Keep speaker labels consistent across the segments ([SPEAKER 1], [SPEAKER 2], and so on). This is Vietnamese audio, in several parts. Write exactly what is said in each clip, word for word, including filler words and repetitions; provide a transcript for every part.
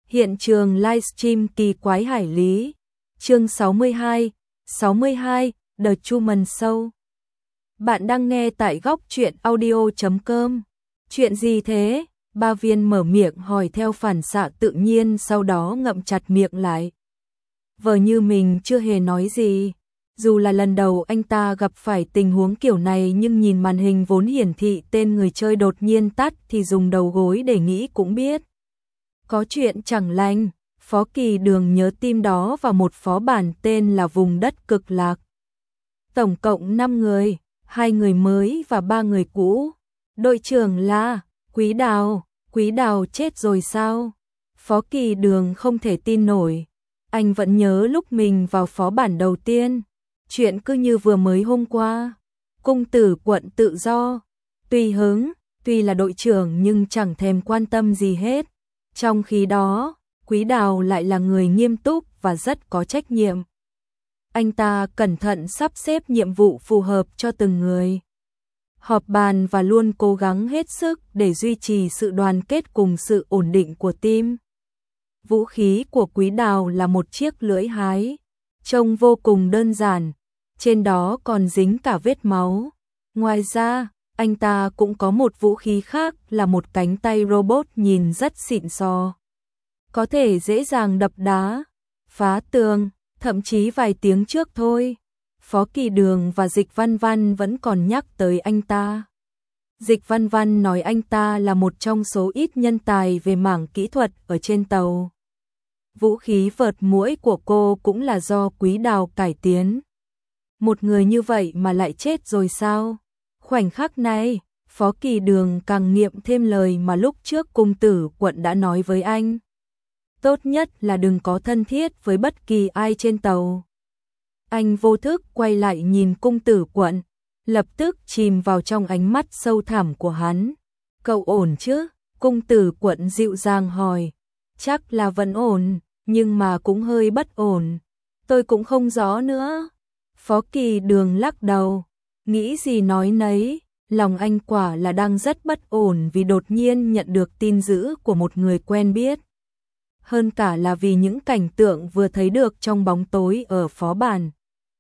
[SPEAKER 1] Hiện trường livestream kỳ quái hải lý. Chương sáu mươi hai, sáu mươi hai, The Truman Show. Bạn đang nghe tại góc truyện audio chấm com. Chuyện gì thế? Ba Viên mở miệng hỏi theo phản xạ tự nhiên, sau đó ngậm chặt miệng lại. Vờ như mình chưa hề nói gì. Dù là lần đầu anh ta gặp phải tình huống kiểu này, nhưng nhìn màn hình vốn hiển thị tên người chơi đột nhiên tắt thì dùng đầu gối để nghĩ cũng biết. Có chuyện chẳng lành. Phó Kỳ Đường nhớ tim đó vào một phó bản tên là Vùng Đất Cực Lạc. Tổng cộng năm người, hai người mới và ba người cũ. Đội trưởng là Quý Đào. Quý Đào chết rồi sao? Phó Kỳ Đường không thể tin nổi. Anh vẫn nhớ lúc mình vào phó bản đầu tiên. Chuyện cứ như vừa mới hôm qua. Cung tử quận tự do. Tùy hứng, tuy là đội trưởng nhưng chẳng thèm quan tâm gì hết. Trong khi đó, Quý Đào lại là người nghiêm túc và rất có trách nhiệm. Anh ta cẩn thận sắp xếp nhiệm vụ phù hợp cho từng người. Họp bàn và luôn cố gắng hết sức để duy trì sự đoàn kết cùng sự ổn định của team. Vũ khí của Quý Đào là một chiếc lưỡi hái, trông vô cùng đơn giản, trên đó còn dính cả vết máu. Ngoài ra, anh ta cũng có một vũ khí khác là một cánh tay robot nhìn rất xịn sò. Có thể dễ dàng đập đá, phá tường, thậm chí vài tiếng trước thôi. Phó Kỳ Đường và Dịch Văn Văn vẫn còn nhắc tới anh ta. Dịch Văn Văn nói anh ta là một trong số ít nhân tài về mảng kỹ thuật ở trên tàu. Vũ khí vợt muỗi của cô cũng là do Quý Đào cải tiến. Một người như vậy mà lại chết rồi sao? Khoảnh khắc này, Phó Kỳ Đường càng nghiệm thêm lời mà lúc trước cung tử quận đã nói với anh. Tốt nhất là đừng có thân thiết với bất kỳ ai trên tàu. Anh vô thức quay lại nhìn cung tử quận, lập tức chìm vào trong ánh mắt sâu thẳm của hắn. Cậu ổn chứ? Cung tử quận dịu dàng hỏi. Chắc là vẫn ổn, nhưng mà cũng hơi bất ổn. Tôi cũng không rõ nữa. Phó Kỳ Đường lắc đầu. Nghĩ gì nói nấy, lòng anh quả là đang rất bất ổn vì đột nhiên nhận được tin dữ của một người quen biết. Hơn cả là vì những cảnh tượng vừa thấy được trong bóng tối ở phó bản.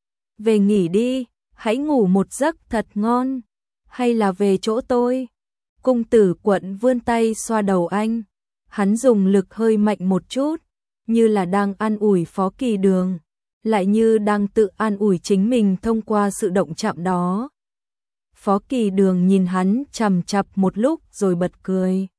[SPEAKER 1] Về nghỉ đi, hãy ngủ một giấc thật ngon. Hay là về chỗ tôi? Cung tử quận vươn tay xoa đầu anh. Hắn dùng lực hơi mạnh một chút, như là đang an ủi Phó Kỳ Đường, lại như đang tự an ủi chính mình thông qua sự động chạm đó. Phó Kỳ Đường nhìn hắn chằm chằm một lúc rồi bật cười.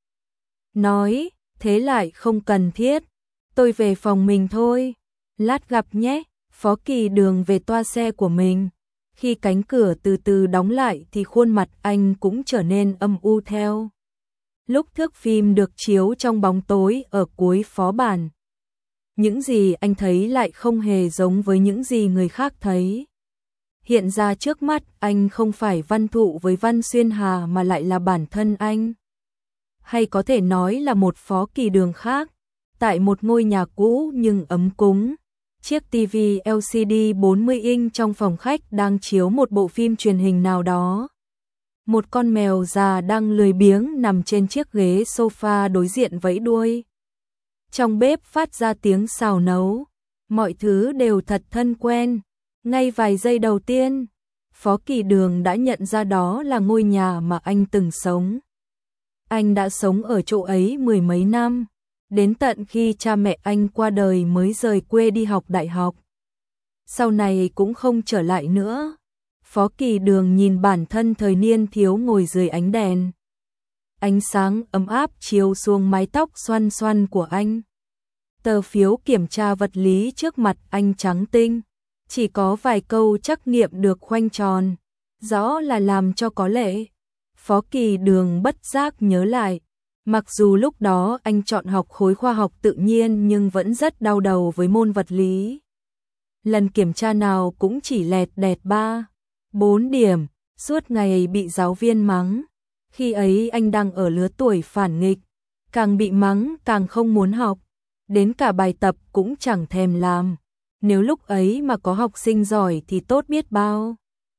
[SPEAKER 1] Nói, thế lại không cần thiết. Tôi về phòng mình thôi. Lát gặp nhé. Phó Kỳ Đường về toa xe của mình. Khi cánh cửa từ từ đóng lại thì khuôn mặt anh cũng trở nên âm u theo. Lúc thước phim được chiếu trong bóng tối ở cuối phó bản, những gì anh thấy lại không hề giống với những gì người khác thấy. Hiện ra trước mắt anh không phải Văn Thụ với Văn Xuyên Hà mà lại là bản thân anh. Hay có thể nói là một Phó Kỳ Đường khác, tại một ngôi nhà cũ nhưng ấm cúng. Chiếc tivi L C D bốn mươi inch trong phòng khách đang chiếu một bộ phim truyền hình nào đó. Một con mèo già đang lười biếng nằm trên chiếc ghế sofa đối diện vẫy đuôi. Trong bếp phát ra tiếng xào nấu. Mọi thứ đều thật thân quen. Ngay vài giây đầu tiên, Phó Kỳ Đường đã nhận ra đó là ngôi nhà mà anh từng sống. Anh đã sống ở chỗ ấy mười mấy năm, đến tận khi cha mẹ anh qua đời mới rời quê đi học đại học. Sau này cũng không trở lại nữa. Phó Kỳ Đường nhìn bản thân thời niên thiếu ngồi dưới ánh đèn. Ánh sáng ấm áp chiếu xuống mái tóc xoăn xoăn của anh. Tờ phiếu kiểm tra vật lý trước mặt anh trắng tinh, chỉ có vài câu trắc nghiệm được khoanh tròn, rõ là làm cho có lệ. Phó Kỳ Đường bất giác nhớ lại, mặc dù lúc đó anh chọn học khối khoa học tự nhiên nhưng vẫn rất đau đầu với môn vật lý. Lần kiểm tra nào cũng chỉ lẹt đẹt ba, bốn điểm, suốt ngày bị giáo viên mắng. Khi ấy anh đang ở lứa tuổi phản nghịch, càng bị mắng càng không muốn học, đến cả bài tập cũng chẳng thèm làm. Nếu lúc ấy mà có học sinh giỏi thì tốt biết bao.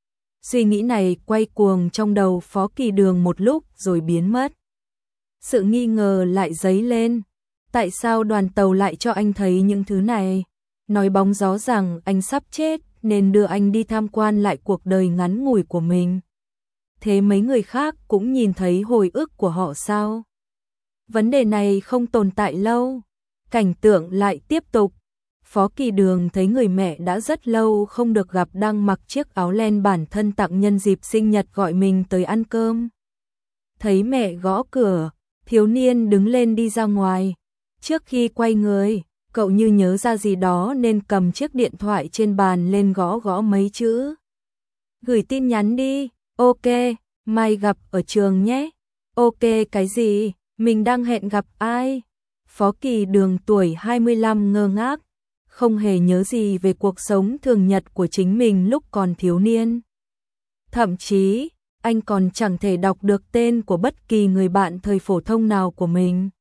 [SPEAKER 1] Suy nghĩ này quay cuồng trong đầu Phó Kỳ Đường một lúc rồi biến mất. Sự nghi ngờ lại dấy lên. Tại sao đoàn tàu lại cho anh thấy những thứ này? Nói bóng gió rằng anh sắp chết nên đưa anh đi tham quan lại cuộc đời ngắn ngủi của mình. Thế mấy người khác cũng nhìn thấy hồi ức của họ sao? Vấn đề này không tồn tại lâu. Cảnh tượng lại tiếp tục. Phó Kỳ Đường thấy người mẹ đã rất lâu không được gặp đang mặc chiếc áo len bản thân tặng nhân dịp sinh nhật gọi mình tới ăn cơm. Thấy mẹ gõ cửa, thiếu niên đứng lên đi ra ngoài. Trước khi quay người, cậu như nhớ ra gì đó nên cầm chiếc điện thoại trên bàn lên gõ gõ mấy chữ. Gửi tin nhắn đi, ok, mai gặp ở trường nhé. Ok cái gì, mình đang hẹn gặp ai? Phó Kỳ Đường tuổi hai mươi lăm ngơ ngác, không hề nhớ gì về cuộc sống thường nhật của chính mình lúc còn thiếu niên. Thậm chí, anh còn chẳng thể đọc được tên của bất kỳ người bạn thời phổ thông nào của mình.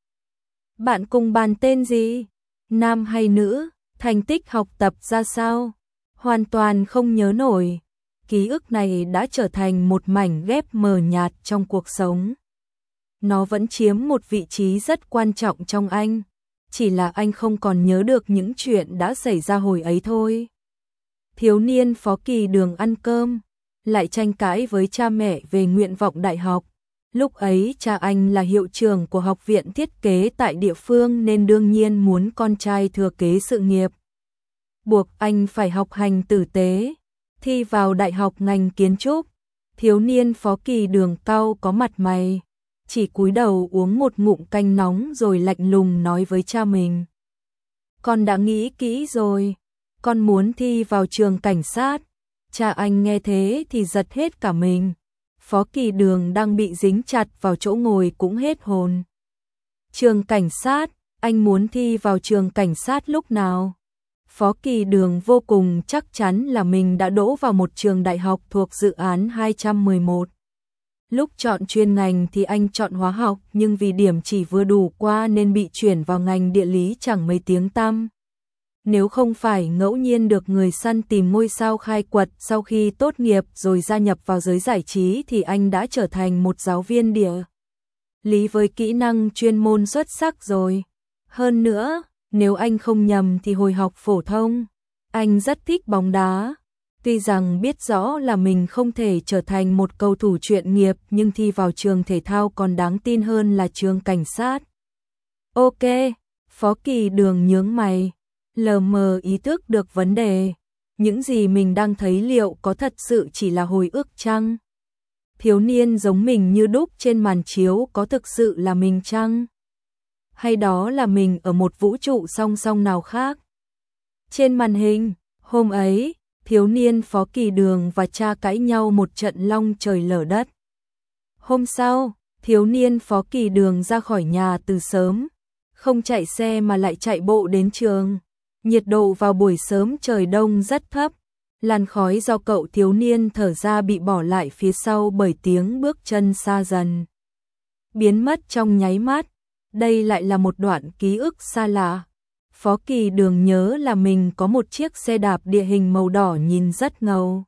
[SPEAKER 1] Bạn cùng bàn tên gì? Nam hay nữ? Thành tích học tập ra sao? Hoàn toàn không nhớ nổi. Ký ức này đã trở thành một mảnh ghép mờ nhạt trong cuộc sống. Nó vẫn chiếm một vị trí rất quan trọng trong anh. Chỉ là anh không còn nhớ được những chuyện đã xảy ra hồi ấy thôi. Thiếu niên Phó Kỳ Đường ăn cơm, lại tranh cãi với cha mẹ về nguyện vọng đại học. Lúc ấy cha anh là hiệu trưởng của học viện thiết kế tại địa phương nên đương nhiên muốn con trai thừa kế sự nghiệp. Buộc anh phải học hành tử tế, thi vào đại học ngành kiến trúc. Thiếu niên Phó Kỳ Đường cau có mặt mày, chỉ cúi đầu uống một ngụm canh nóng rồi lạnh lùng nói với cha mình. Con đã nghĩ kỹ rồi, con muốn thi vào trường cảnh sát. Cha anh nghe thế thì giật hết cả mình. Phó Kỳ Đường đang bị dính chặt vào chỗ ngồi cũng hết hồn. Trường cảnh sát, anh muốn thi vào trường cảnh sát lúc nào? Phó Kỳ Đường vô cùng chắc chắn là mình đã đỗ vào một trường đại học thuộc dự án hai trăm mười một. Lúc chọn chuyên ngành thì anh chọn hóa học nhưng vì điểm chỉ vừa đủ qua nên bị chuyển vào ngành địa lý chẳng mấy tiếng tăm. Nếu không phải ngẫu nhiên được người săn tìm ngôi sao khai quật sau khi tốt nghiệp rồi gia nhập vào giới giải trí thì anh đã trở thành một giáo viên địa lý với kỹ năng chuyên môn xuất sắc rồi. Hơn nữa, nếu anh không nhầm thì hồi học phổ thông, anh rất thích bóng đá. Tuy rằng biết rõ là mình không thể trở thành một cầu thủ chuyên nghiệp nhưng thi vào trường thể thao còn đáng tin hơn là trường cảnh sát. Ok, Phó Kỳ Đường nhướng mày, lờ mờ ý thức được vấn đề. Những gì mình đang thấy liệu có thật sự chỉ là hồi ức chăng? Thiếu niên giống mình như đúc trên màn chiếu có thực sự là mình chăng? Hay đó là mình ở một vũ trụ song song nào khác? Trên màn hình, hôm ấy, thiếu niên Phó Kỳ Đường và cha cãi nhau một trận long trời lở đất. Hôm sau, thiếu niên Phó Kỳ Đường ra khỏi nhà từ sớm, không chạy xe mà lại chạy bộ đến trường. Nhiệt độ vào buổi sớm trời đông rất thấp, làn khói do cậu thiếu niên thở ra bị bỏ lại phía sau bởi tiếng bước chân xa dần, biến mất trong nháy mắt. Đây lại là một đoạn ký ức xa lạ. Phó Kỳ Đường nhớ là mình có một chiếc xe đạp địa hình màu đỏ nhìn rất ngầu.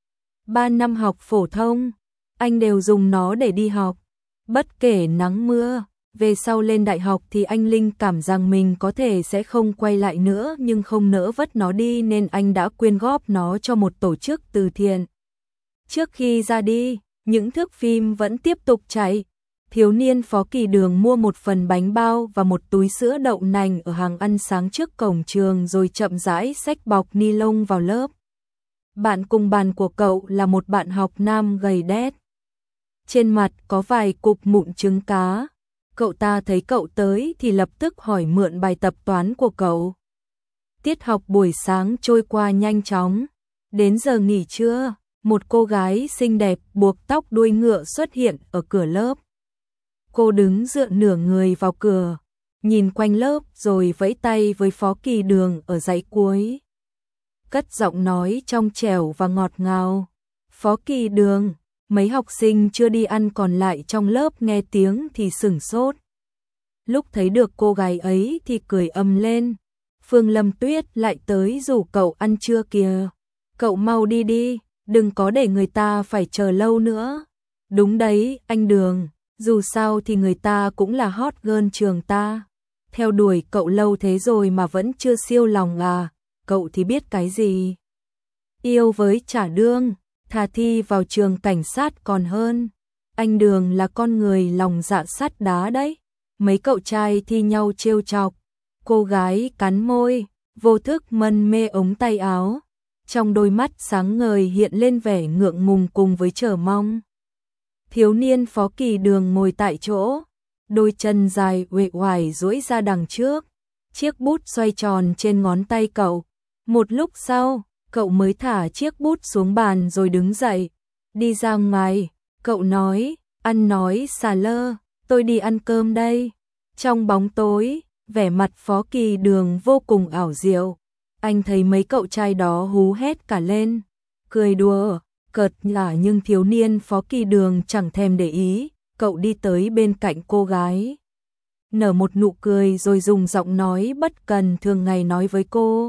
[SPEAKER 1] Ba năm học phổ thông, anh đều dùng nó để đi học, bất kể nắng mưa. Về sau lên đại học thì anh linh cảm rằng mình có thể sẽ không quay lại nữa nhưng không nỡ vứt nó đi nên anh đã quyên góp nó cho một tổ chức từ thiện. Trước khi ra đi, những thước phim vẫn tiếp tục chạy. Thiếu niên Phó Kỳ Đường mua một phần bánh bao và một túi sữa đậu nành ở hàng ăn sáng trước cổng trường rồi chậm rãi xách bọc ni lông vào lớp. Bạn cùng bàn của cậu là một bạn học nam gầy đét. Trên mặt có vài cục mụn trứng cá. Cậu ta thấy cậu tới thì lập tức hỏi mượn bài tập toán của cậu. Tiết học buổi sáng trôi qua nhanh chóng. Đến giờ nghỉ trưa, một cô gái xinh đẹp buộc tóc đuôi ngựa xuất hiện ở cửa lớp. Cô đứng dựa nửa người vào cửa, nhìn quanh lớp rồi vẫy tay với Phó Kỳ Đường ở dãy cuối. Cất giọng nói trong trẻo và ngọt ngào. Phó Kỳ Đường. Mấy học sinh chưa đi ăn còn lại trong lớp nghe tiếng thì sửng sốt. Lúc thấy được cô gái ấy thì cười ầm lên. Phương Lâm Tuyết lại tới rủ cậu ăn trưa kìa. Cậu mau đi đi, đừng có để người ta phải chờ lâu nữa. Đúng đấy, anh Đường, dù sao thì người ta cũng là hot girl trường ta. theo đuổi cậu lâu thế rồi mà vẫn chưa siêu lòng à, cậu thì biết cái gì. Yêu với trả đương, thà thi vào trường cảnh sát còn hơn. Anh Đường là con người lòng dạ sắt đá đấy. Mấy cậu trai thi nhau trêu chọc. Cô gái cắn môi, vô thức mân mê ống tay áo. Trong đôi mắt sáng ngời hiện lên vẻ ngượng ngùng cùng với chờ mong. Thiếu niên Phó Kỳ Đường ngồi tại chỗ, đôi chân dài uể oải duỗi ra đằng trước. Chiếc bút xoay tròn trên ngón tay cậu. Một lúc sau, cậu mới thả chiếc bút xuống bàn rồi đứng dậy. Đi ra ngoài, cậu nói, ăn nói xà lơ, tôi đi ăn cơm đây. Trong bóng tối, vẻ mặt Phó Kỳ Đường vô cùng ảo diệu. Anh thấy mấy cậu trai đó hú hét cả lên, cười đùa, cợt nhả, nhưng thiếu niên Phó Kỳ Đường chẳng thèm để ý. Cậu đi tới bên cạnh cô gái, nở một nụ cười rồi dùng giọng nói bất cần thường ngày nói với cô.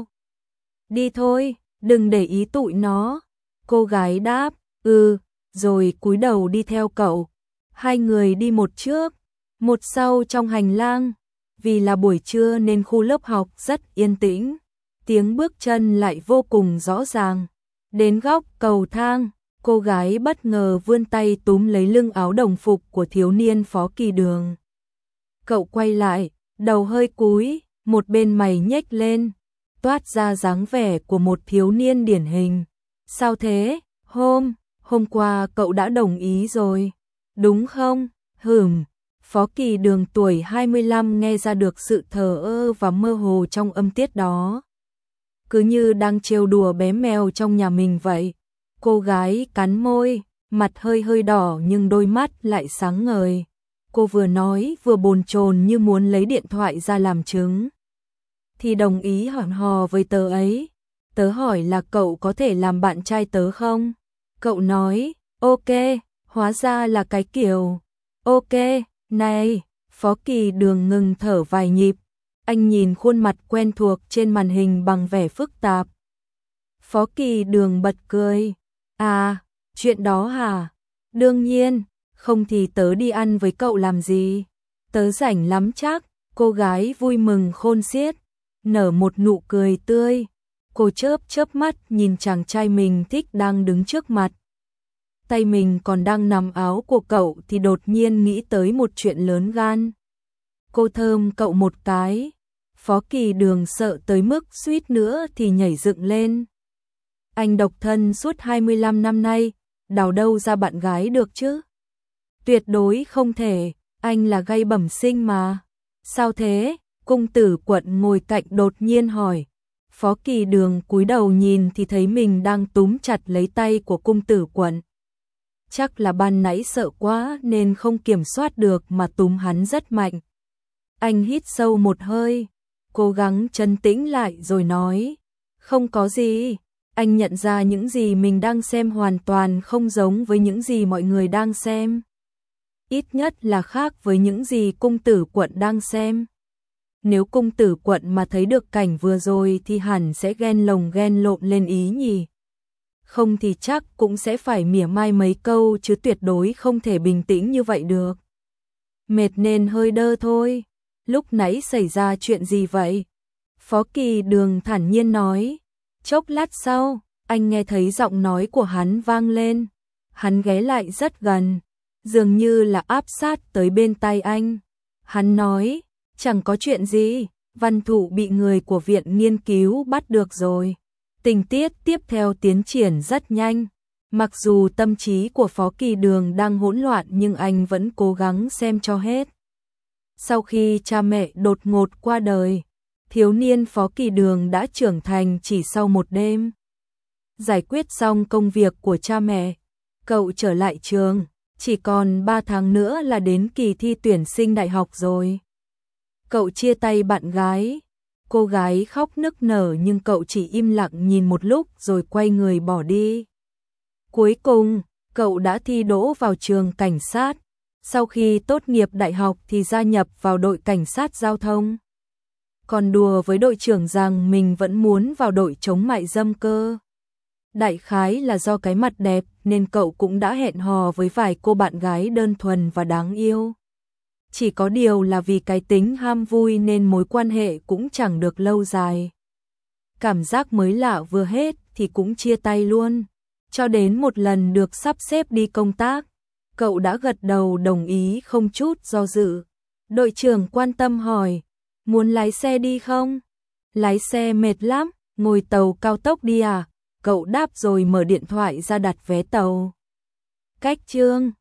[SPEAKER 1] Đi thôi, đừng để ý tụi nó. Cô gái đáp, ừ, rồi cúi đầu đi theo cậu. Hai người đi một trước, một sau trong hành lang. Vì là buổi trưa nên khu lớp học rất yên tĩnh. Tiếng bước chân lại vô cùng rõ ràng. Đến góc cầu thang, cô gái bất ngờ vươn tay túm lấy lưng áo đồng phục của thiếu niên Phó Kỳ Đường. Cậu quay lại, đầu hơi cúi, một bên mày nhếch lên, toát ra dáng vẻ của một thiếu niên điển hình. Sao thế? Hôm, hôm qua cậu đã đồng ý rồi, đúng không? Hửm. Phó Kỳ Đường tuổi hai mươi lăm nghe ra được sự thờ ơ và mơ hồ trong âm tiết đó. Cứ như đang trêu đùa bé mèo trong nhà mình vậy. Cô gái cắn môi, mặt hơi hơi đỏ nhưng đôi mắt lại sáng ngời. Cô vừa nói vừa bồn chồn như muốn lấy điện thoại ra làm chứng. Thì đồng ý hẳn hò với tớ ấy. Tớ hỏi là cậu có thể làm bạn trai tớ không? Cậu nói, ok, hóa ra là cái kiểu. Ok, này, Phó Kỳ Đường ngừng thở vài nhịp. Anh nhìn khuôn mặt quen thuộc trên màn hình bằng vẻ phức tạp. Phó Kỳ Đường bật cười. À, chuyện đó hả? Đương nhiên, không thì tớ đi ăn với cậu làm gì? Tớ rảnh lắm chắc. Cô gái vui mừng khôn xiết, nở một nụ cười tươi. Cô chớp chớp mắt nhìn chàng trai mình thích đang đứng trước mặt. Tay mình còn đang nắm áo của cậu thì đột nhiên nghĩ tới một chuyện lớn gan. Cô thơm cậu một cái. Phó Kỳ Đường sợ tới mức suýt nữa thì nhảy dựng lên. Anh độc thân suốt hai mươi lăm năm nay, đào đâu ra bạn gái được chứ? Tuyệt đối không thể, anh là gay bẩm sinh mà. Sao thế? Cung tử Quận ngồi cạnh đột nhiên hỏi. Phó Kỳ Đường cúi đầu nhìn thì thấy mình đang túm chặt lấy tay của cung tử Quận. Chắc là ban nãy sợ quá nên không kiểm soát được mà túm hắn rất mạnh. Anh hít sâu một hơi, cố gắng trấn tĩnh lại rồi nói. Không có gì, anh nhận ra những gì mình đang xem hoàn toàn không giống với những gì mọi người đang xem. Ít nhất là khác với những gì cung tử Quận đang xem. Nếu cung tử Quận mà thấy được cảnh vừa rồi thì hẳn sẽ ghen lồng ghen lộn lên ý nhỉ. Không thì chắc cũng sẽ phải mỉa mai mấy câu chứ tuyệt đối không thể bình tĩnh như vậy được. Mệt nên hơi đơ thôi. Lúc nãy xảy ra chuyện gì vậy? Phó Kỳ Đường thản nhiên nói. Chốc lát sau, anh nghe thấy giọng nói của hắn vang lên. Hắn ghé lại rất gần, dường như là áp sát tới bên tai anh. Hắn nói, chẳng có chuyện gì, Văn Thụ bị người của viện nghiên cứu bắt được rồi. Tình tiết tiếp theo tiến triển rất nhanh. Mặc dù tâm trí của Phó Kỳ Đường đang hỗn loạn nhưng anh vẫn cố gắng xem cho hết. Sau khi cha mẹ đột ngột qua đời, thiếu niên Phó Kỳ Đường đã trưởng thành chỉ sau một đêm. Giải quyết xong công việc của cha mẹ, cậu trở lại trường, chỉ còn ba tháng nữa là đến kỳ thi tuyển sinh đại học rồi. Cậu chia tay bạn gái, cô gái khóc nức nở nhưng cậu chỉ im lặng nhìn một lúc rồi quay người bỏ đi. Cuối cùng, cậu đã thi đỗ vào trường cảnh sát. Sau khi tốt nghiệp đại học thì gia nhập vào đội cảnh sát giao thông. Còn đùa với đội trưởng rằng mình vẫn muốn vào đội chống mại dâm cơ. Đại khái là do cái mặt đẹp nên cậu cũng đã hẹn hò với vài cô bạn gái đơn thuần và đáng yêu. Chỉ có điều là vì cái tính ham vui nên mối quan hệ cũng chẳng được lâu dài. Cảm giác mới lạ vừa hết thì cũng chia tay luôn. Cho đến một lần được sắp xếp đi công tác, cậu đã gật đầu đồng ý không chút do dự. Đội trưởng quan tâm hỏi, muốn lái xe đi không? Lái xe mệt lắm, ngồi tàu cao tốc đi à? Cậu đáp rồi mở điện thoại ra đặt vé tàu. Cách Chương